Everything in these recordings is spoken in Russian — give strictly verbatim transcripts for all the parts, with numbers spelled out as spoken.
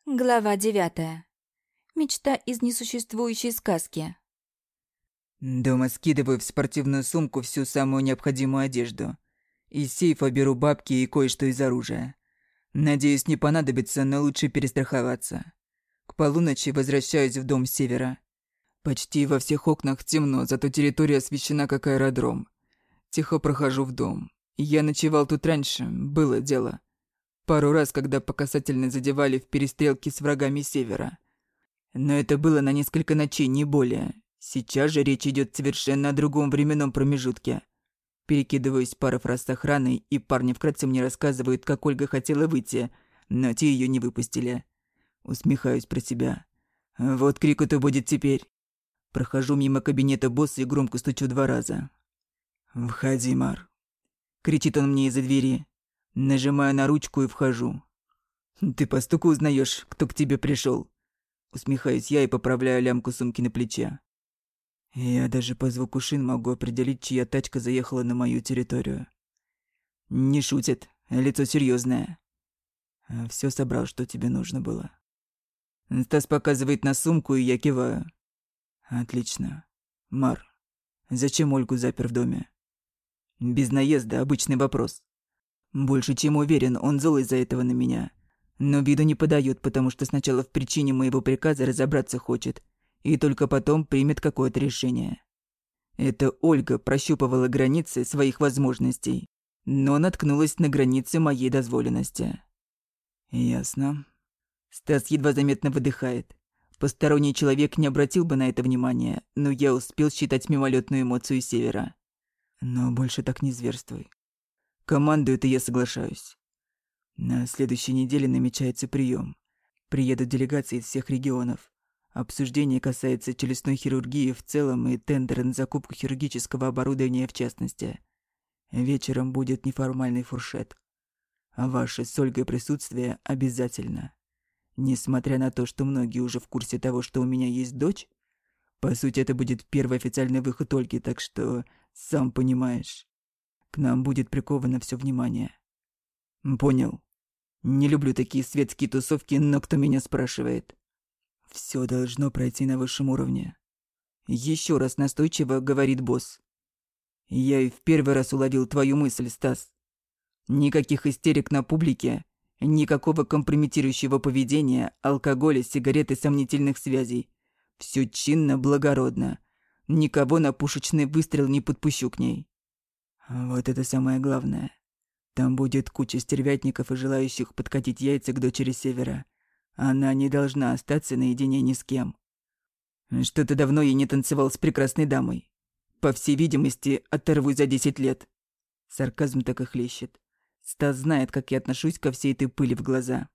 Глава девятая. Мечта из несуществующей сказки. Дома скидываю в спортивную сумку всю самую необходимую одежду. Из сейфа беру бабки и кое-что из оружия. Надеюсь, не понадобится, но лучше перестраховаться. К полуночи возвращаюсь в дом с севера. Почти во всех окнах темно, зато территория освещена как аэродром. Тихо прохожу в дом. Я ночевал тут раньше, было дело. Пару раз, когда по касательной задевали в перестрелке с врагами севера. Но это было на несколько ночей, не более. Сейчас же речь идет совершенно о другом временном промежутке. Перекидываюсь пару фраз с охраной, и парни вкратце мне рассказывают, как Ольга хотела выйти, но те ее не выпустили. Усмехаюсь про себя. Вот крику-то будет теперь. Прохожу мимо кабинета босса и громко стучу два раза. «Входи, Мар!» Кричит он мне из-за двери. Нажимаю на ручку и вхожу. «Ты по стуку узнаешь, кто к тебе пришел. Усмехаюсь я и поправляю лямку сумки на плече. Я даже по звуку шин могу определить, чья тачка заехала на мою территорию. Не шутит, лицо серьезное. Все собрал, что тебе нужно было. Стас показывает на сумку, и я киваю. Отлично. Мар, зачем Ольгу запер в доме? Без наезда, обычный вопрос. Больше чем уверен, он зол из-за этого на меня. Но виду не подает, потому что сначала в причине моего приказа разобраться хочет, и только потом примет какое-то решение. Это Ольга прощупывала границы своих возможностей, но наткнулась на границы моей дозволенности. Ясно. Стас едва заметно выдыхает. Посторонний человек не обратил бы на это внимания, но я успел считать мимолетную эмоцию севера. Но больше так не зверствуй. Командую-то я соглашаюсь. На следующей неделе намечается прием. Приедут делегации из всех регионов. Обсуждение касается челюстной хирургии в целом и тендера на закупку хирургического оборудования в частности. Вечером будет неформальный фуршет. А ваше с Ольгой присутствие обязательно. Несмотря на то, что многие уже в курсе того, что у меня есть дочь, по сути, это будет первый официальный выход Ольги, так что, сам понимаешь, к нам будет приковано все внимание. Понял. Не люблю такие светские тусовки, но кто меня спрашивает? Все должно пройти на высшем уровне. Еще раз настойчиво говорит босс. Я и в первый раз уловил твою мысль, Стас. Никаких истерик на публике, никакого компрометирующего поведения, алкоголя, сигарет и сомнительных связей. Все чинно, благородно. Никого на пушечный выстрел не подпущу к ней. Вот это самое главное. Там будет куча стервятников и желающих подкатить яйца к дочери Севера. Она не должна остаться наедине ни с кем. Что-то давно я не танцевал с прекрасной дамой. По всей видимости, оторвусь за десять лет. Сарказм так и хлещет. Стас знает, как я отношусь ко всей этой пыли в глаза.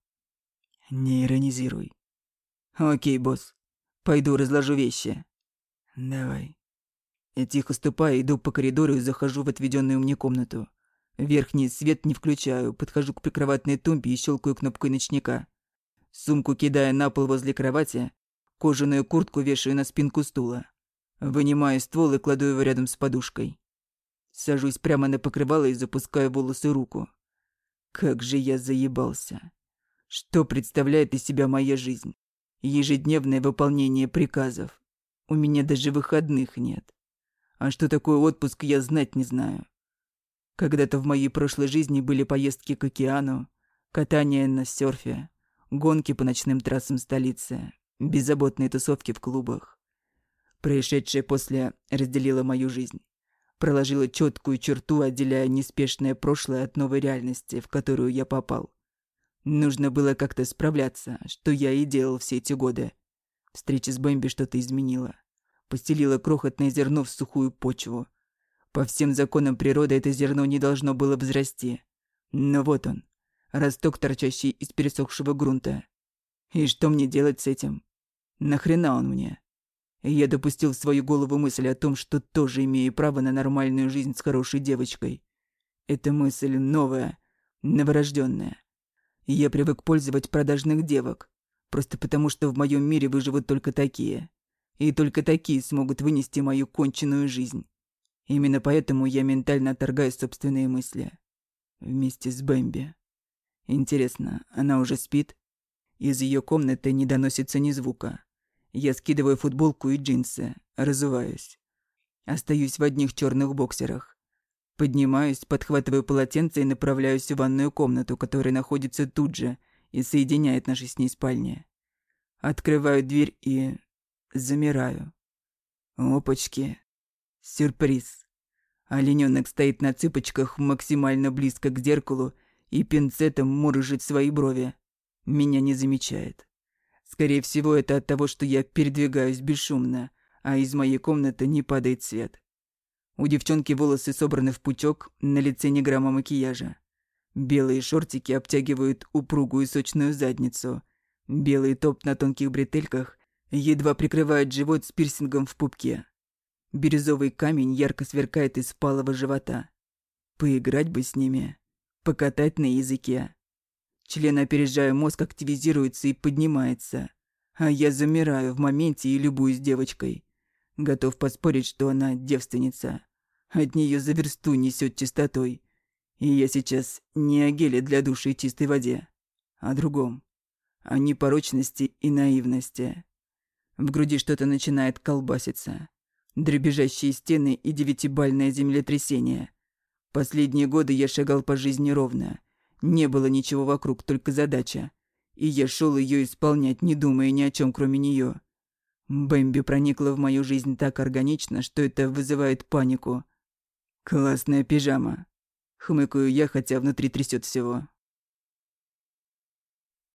Не иронизируй. Окей, босс. Пойду разложу вещи. Давай. Я тихо ступаю, иду по коридору и захожу в отведенную мне комнату. Верхний свет не включаю, подхожу к прикроватной тумбе и щелкаю кнопкой ночника. Сумку кидаю на пол возле кровати, кожаную куртку вешаю на спинку стула. Вынимаю ствол и кладу его рядом с подушкой. Сажусь прямо на покрывало и запускаю в волосы руку. Как же я заебался. Что представляет из себя моя жизнь? Ежедневное выполнение приказов. У меня даже выходных нет. А что такое отпуск, я знать не знаю. Когда-то в моей прошлой жизни были поездки к океану, катание на серфе, гонки по ночным трассам столицы, беззаботные тусовки в клубах. Происшедшее после разделило мою жизнь, проложило четкую черту, отделяя неспешное прошлое от новой реальности, в которую я попал. Нужно было как-то справляться, что я и делал все эти годы. Встреча с Бэмби что-то изменила, постелила крохотное зерно в сухую почву. По всем законам природы это зерно не должно было взрасти. Но вот он, росток, торчащий из пересохшего грунта. И что мне делать с этим? Нахрена он мне? И я допустил в свою голову мысль о том, что тоже имею право на нормальную жизнь с хорошей девочкой. Эта мысль новая, новорожденная. И я привык пользовать продажных девок, просто потому что в моем мире выживут только такие. И только такие смогут вынести мою конченую жизнь. Именно поэтому я ментально отторгаю собственные мысли. Вместе с Бэмби. Интересно, она уже спит? Из ее комнаты не доносится ни звука. Я скидываю футболку и джинсы, разуваюсь. Остаюсь в одних черных боксерах. Поднимаюсь, подхватываю полотенце и направляюсь в ванную комнату, которая находится тут же и соединяет наши с ней спальни. Открываю дверь и... замираю. Опачки. Сюрприз. Оленёнок стоит на цыпочках максимально близко к зеркалу и пинцетом морыжит свои брови. Меня не замечает. Скорее всего, это от того, что я передвигаюсь бесшумно, а из моей комнаты не падает свет. У девчонки волосы собраны в пучок, на лице ни грамма макияжа. Белые шортики обтягивают упругую сочную задницу. Белый топ на тонких бретельках едва прикрывает живот с пирсингом в пупке. Бирюзовый камень ярко сверкает из впалого живота. Поиграть бы с ними, покатать на языке. Член, опережая мозг, активизируется и поднимается. А я замираю в моменте и любуюсь девочкой. Готов поспорить, что она девственница. От нее за версту несет чистотой. И я сейчас не о геле для душа и чистой воде, а о другом. О непорочности и наивности. В груди что-то начинает колбаситься. Дребезжащие стены и девятибальное землетрясение. Последние годы я шагал по жизни ровно. Не было ничего вокруг, только задача. И я шел ее исполнять, не думая ни о чем, кроме нее. Бэмби проникла в мою жизнь так органично, что это вызывает панику. «Классная пижама», — хмыкаю я, хотя внутри трясет всего.